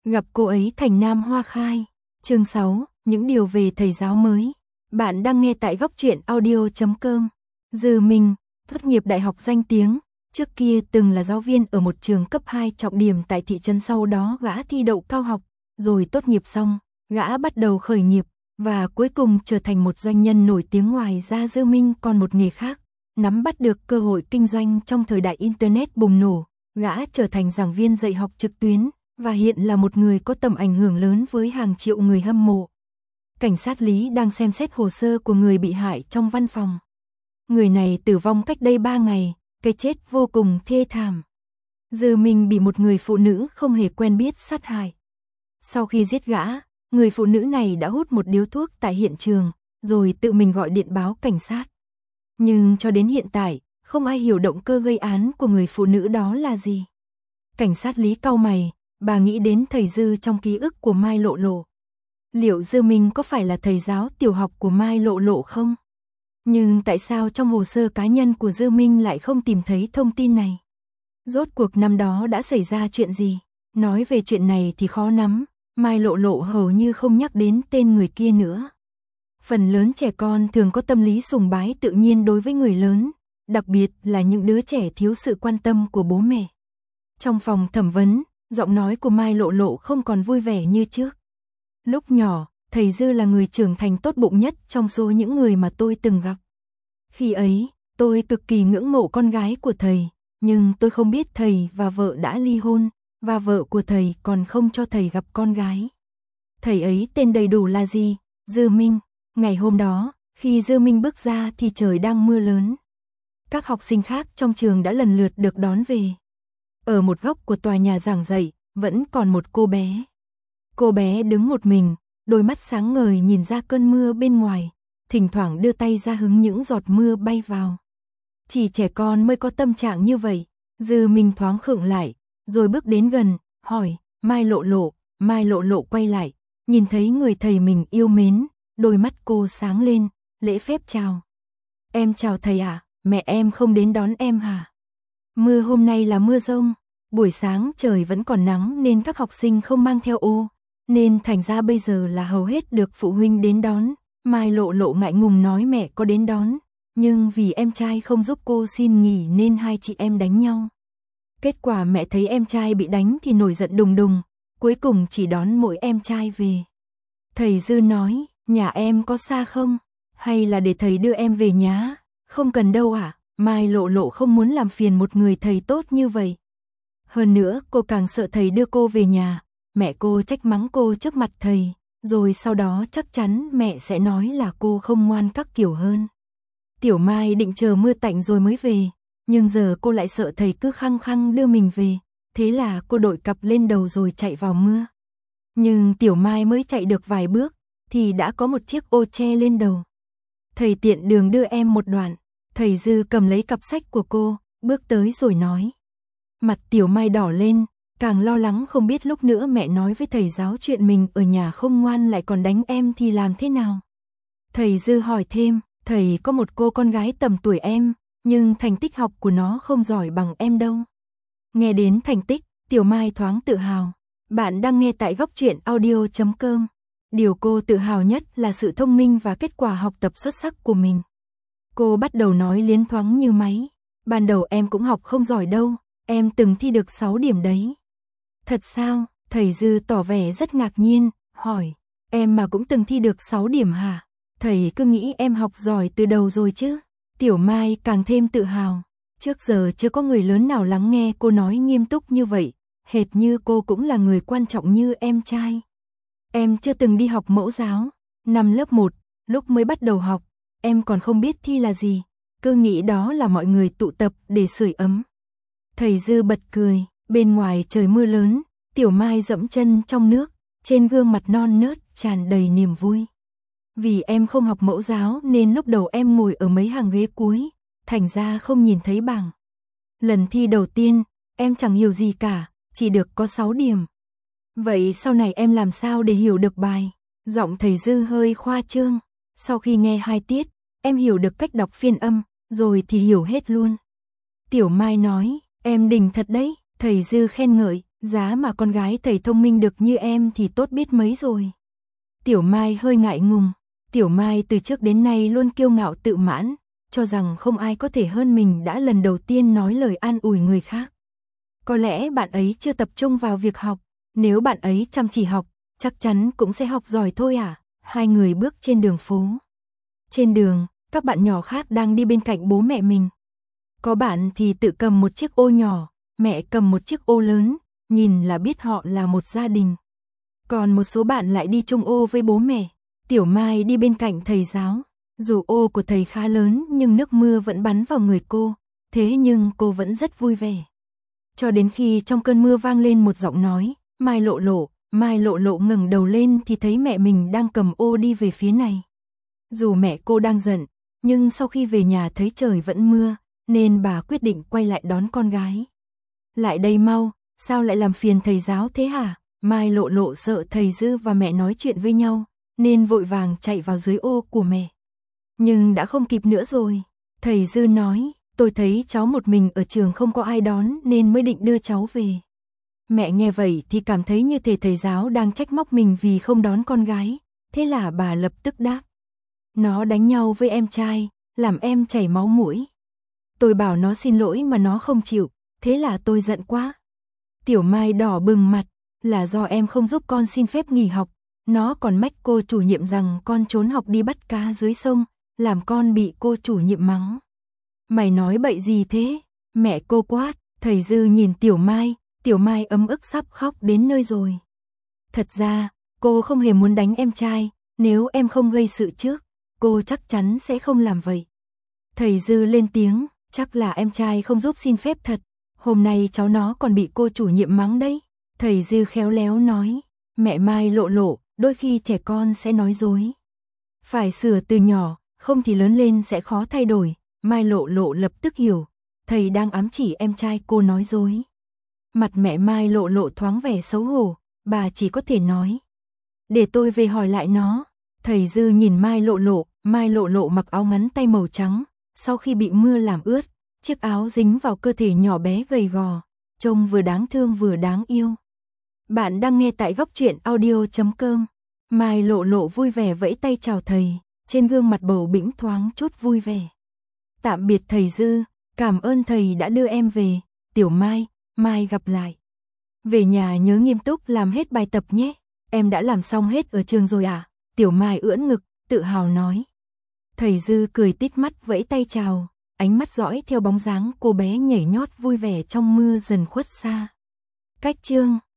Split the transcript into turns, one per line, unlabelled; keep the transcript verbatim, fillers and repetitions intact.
Gặp cô ấy thành nam hoa khai. Chương sáu, những điều về thầy giáo mới. Bạn đang nghe tại góc truyện audio chấm com. Dư Minh, tốt nghiệp đại học danh tiếng, trước kia từng là giáo viên ở một trường cấp hai trọng điểm tại thị trấn, sau đó gã thi đậu cao học, rồi tốt nghiệp xong, gã bắt đầu khởi nghiệp, và cuối cùng trở thành một doanh nhân nổi tiếng. Ngoài ra Dư Minh còn một nghề khác, nắm bắt được cơ hội kinh doanh trong thời đại Internet bùng nổ, gã trở thành giảng viên dạy học trực tuyến, và hiện là một người có tầm ảnh hưởng lớn với hàng triệu người hâm mộ. Cảnh sát Lý đang xem xét hồ sơ của người bị hại trong văn phòng. Người này tử vong cách đây ba ngày, cái chết vô cùng thê thảm. Dư Minh bị một người phụ nữ không hề quen biết sát hại. Sau khi giết gã, người phụ nữ này đã hút một điếu thuốc tại hiện trường, rồi tự mình gọi điện báo cảnh sát. Nhưng cho đến hiện tại, không ai hiểu động cơ gây án của người phụ nữ đó là gì. Cảnh sát Lý cau mày, bà nghĩ đến thầy Dư trong ký ức của Mai Lộ Lộ. Liệu Dư Minh có phải là thầy giáo tiểu học của Mai Lộ Lộ không? Nhưng tại sao trong hồ sơ cá nhân của Dư Minh lại không tìm thấy thông tin này? Rốt cuộc năm đó đã xảy ra chuyện gì? Nói về chuyện này thì khó lắm, Mai Lộ Lộ hầu như không nhắc đến tên người kia nữa. Phần lớn trẻ con thường có tâm lý sùng bái tự nhiên đối với người lớn, đặc biệt là những đứa trẻ thiếu sự quan tâm của bố mẹ. Trong phòng thẩm vấn, giọng nói của Mai Lộ Lộ không còn vui vẻ như trước. Lúc nhỏ, thầy Dư là người trưởng thành tốt bụng nhất trong số những người mà tôi từng gặp. Khi ấy, tôi cực kỳ ngưỡng mộ con gái của thầy, nhưng tôi không biết thầy và vợ đã ly hôn, và vợ của thầy còn không cho thầy gặp con gái. Thầy ấy tên đầy đủ là gì? Dư Minh. Ngày hôm đó, khi Dư Minh bước ra thì trời đang mưa lớn. Các học sinh khác trong trường đã lần lượt được đón về. Ở một góc của tòa nhà giảng dạy, vẫn còn một cô bé. Cô bé đứng một mình, đôi mắt sáng ngời nhìn ra cơn mưa bên ngoài, thỉnh thoảng đưa tay ra hứng những giọt mưa bay vào. Chỉ trẻ con mới có tâm trạng như vậy. Dư Minh thoáng khựng lại, rồi bước đến gần, hỏi, Mai Lộ Lộ. Mai Lộ Lộ quay lại, nhìn thấy người thầy mình yêu mến, đôi mắt cô sáng lên, lễ phép chào. Em chào thầy ạ, à? Mẹ em không đến đón em hả? Mưa hôm nay là mưa rông, buổi sáng trời vẫn còn nắng nên các học sinh không mang theo ô, nên thành ra bây giờ là hầu hết được phụ huynh đến đón. Mai Lộ Lộ ngại ngùng nói mẹ có đến đón, nhưng vì em trai không giúp cô xin nghỉ nên hai chị em đánh nhau. Kết quả mẹ thấy em trai bị đánh thì nổi giận đùng đùng, cuối cùng chỉ đón mỗi em trai về. Thầy Dư nói, nhà em có xa không? Hay là để thầy đưa em về nhá? Không cần đâu ạ. À? Mai Lộ Lộ không muốn làm phiền một người thầy tốt như vậy. Hơn nữa cô càng sợ thầy đưa cô về nhà, mẹ cô trách mắng cô trước mặt thầy, rồi sau đó chắc chắn mẹ sẽ nói là cô không ngoan các kiểu hơn. Tiểu Mai định chờ mưa tạnh rồi mới về, nhưng giờ cô lại sợ thầy cứ khăng khăng đưa mình về, thế là cô đội cặp lên đầu rồi chạy vào mưa. Nhưng Tiểu Mai mới chạy được vài bước, thì đã có một chiếc ô che lên đầu. Thầy tiện đường đưa em một đoạn. Thầy Dư cầm lấy cặp sách của cô, bước tới rồi nói. Mặt Tiểu Mai đỏ lên, càng lo lắng không biết lúc nữa mẹ nói với thầy giáo chuyện mình ở nhà không ngoan lại còn đánh em thì làm thế nào. Thầy Dư hỏi thêm, thầy có một cô con gái tầm tuổi em, nhưng thành tích học của nó không giỏi bằng em đâu. Nghe đến thành tích, Tiểu Mai thoáng tự hào. Bạn đang nghe tại góc truyện audio chấm com. Điều cô tự hào nhất là sự thông minh và kết quả học tập xuất sắc của mình. Cô bắt đầu nói liến thoáng như máy. Ban đầu em cũng học không giỏi đâu, em từng thi được sáu điểm đấy. Thật sao? Thầy Dư tỏ vẻ rất ngạc nhiên, hỏi, em mà cũng từng thi được sáu điểm hả? Thầy cứ nghĩ em học giỏi từ đầu rồi chứ. Tiểu Mai càng thêm tự hào. Trước giờ chưa có người lớn nào lắng nghe cô nói nghiêm túc như vậy, hệt như cô cũng là người quan trọng như em trai. Em chưa từng đi học mẫu giáo. Năm lớp một, lúc mới bắt đầu học, em còn không biết thi là gì, cứ nghĩ đó là mọi người tụ tập để sưởi ấm. Thầy Dư bật cười, bên ngoài trời mưa lớn, Tiểu Mai dẫm chân trong nước, trên gương mặt non nớt tràn đầy niềm vui. Vì em không học mẫu giáo nên lúc đầu em ngồi ở mấy hàng ghế cuối, thành ra không nhìn thấy bảng. Lần thi đầu tiên, em chẳng hiểu gì cả, chỉ được có sáu điểm. Vậy sau này em làm sao để hiểu được bài? Giọng thầy Dư hơi khoa trương. Sau khi nghe hai tiết, em hiểu được cách đọc phiên âm, rồi thì hiểu hết luôn. Tiểu Mai nói, em đỉnh thật đấy. Thầy Dư khen ngợi, Giá mà con gái thầy thông minh được như em thì tốt biết mấy rồi. Tiểu Mai hơi ngại ngùng. Tiểu Mai từ trước đến nay luôn kiêu ngạo tự mãn, cho rằng không ai có thể hơn mình, đã lần đầu tiên nói lời an ủi người khác. Có lẽ bạn ấy chưa tập trung vào việc học, nếu bạn ấy chăm chỉ học, chắc chắn cũng sẽ học giỏi thôi à. Hai người bước trên đường phố. Trên đường, các bạn nhỏ khác đang đi bên cạnh bố mẹ mình. Có bạn thì tự cầm một chiếc ô nhỏ, mẹ cầm một chiếc ô lớn, nhìn là biết họ là một gia đình. Còn một số bạn lại đi chung ô với bố mẹ. Tiểu Mai đi bên cạnh thầy giáo. Dù ô của thầy khá lớn nhưng nước mưa vẫn bắn vào người cô, thế nhưng cô vẫn rất vui vẻ. Cho đến khi trong cơn mưa vang lên một giọng nói, Mai Lộ Lộ. Mai Lộ Lộ ngẩng đầu lên thì thấy mẹ mình đang cầm ô đi về phía này. Dù mẹ cô đang giận, nhưng sau khi về nhà thấy trời vẫn mưa, nên bà quyết định quay lại đón con gái. Lại đây mau, sao lại làm phiền thầy giáo thế hả? Mai Lộ Lộ sợ thầy Dư và mẹ nói chuyện với nhau, nên vội vàng chạy vào dưới ô của mẹ. Nhưng đã không kịp nữa rồi. Thầy Dư nói, tôi thấy cháu một mình ở trường không có ai đón nên mới định đưa cháu về. Mẹ nghe vậy thì cảm thấy như thể thầy giáo đang trách móc mình vì không đón con gái, thế là bà lập tức đáp. Nó đánh nhau với em trai, làm em chảy máu mũi. Tôi bảo nó xin lỗi mà nó không chịu, thế là tôi giận quá. Tiểu Mai đỏ bừng mặt, là do em không giúp con xin phép nghỉ học, nó còn mách cô chủ nhiệm rằng con trốn học đi bắt cá dưới sông, làm con bị cô chủ nhiệm mắng. Mày nói bậy gì thế? Mẹ cô quát. Thầy Dư nhìn Tiểu Mai, Tiểu Mai ấm ức sắp khóc đến nơi rồi. Thật ra, cô không hề muốn đánh em trai, nếu em không gây sự trước, cô chắc chắn sẽ không làm vậy. Thầy Dư lên tiếng, chắc là em trai không giúp xin phép thật, hôm nay cháu nó còn bị cô chủ nhiệm mắng đấy. Thầy Dư khéo léo nói, mẹ Mai Lộ Lộ, đôi khi trẻ con sẽ nói dối. Phải sửa từ nhỏ, không thì lớn lên sẽ khó thay đổi. Mai Lộ Lộ lập tức hiểu, thầy đang ám chỉ em trai cô nói dối. Mặt mẹ Mai Lộ Lộ thoáng vẻ xấu hổ, bà chỉ có thể nói. Để tôi về hỏi lại nó. Thầy Dư nhìn Mai Lộ Lộ, Mai Lộ Lộ mặc áo ngắn tay màu trắng, sau khi bị mưa làm ướt, chiếc áo dính vào cơ thể nhỏ bé gầy gò, trông vừa đáng thương vừa đáng yêu. Bạn đang nghe tại góc truyện audio chấm com. Mai Lộ Lộ vui vẻ vẫy tay chào thầy, trên gương mặt bầu bĩnh thoáng chút vui vẻ. Tạm biệt thầy Dư, cảm ơn thầy đã đưa em về. Tiểu Mai, mai gặp lại. Về nhà nhớ nghiêm túc làm hết bài tập nhé. Em đã làm xong hết ở trường rồi à? Tiểu Mai ưỡn ngực, tự hào nói. Thầy Dư cười tít mắt vẫy tay chào, ánh mắt dõi theo bóng dáng cô bé nhảy nhót vui vẻ trong mưa dần khuất xa. Cách chương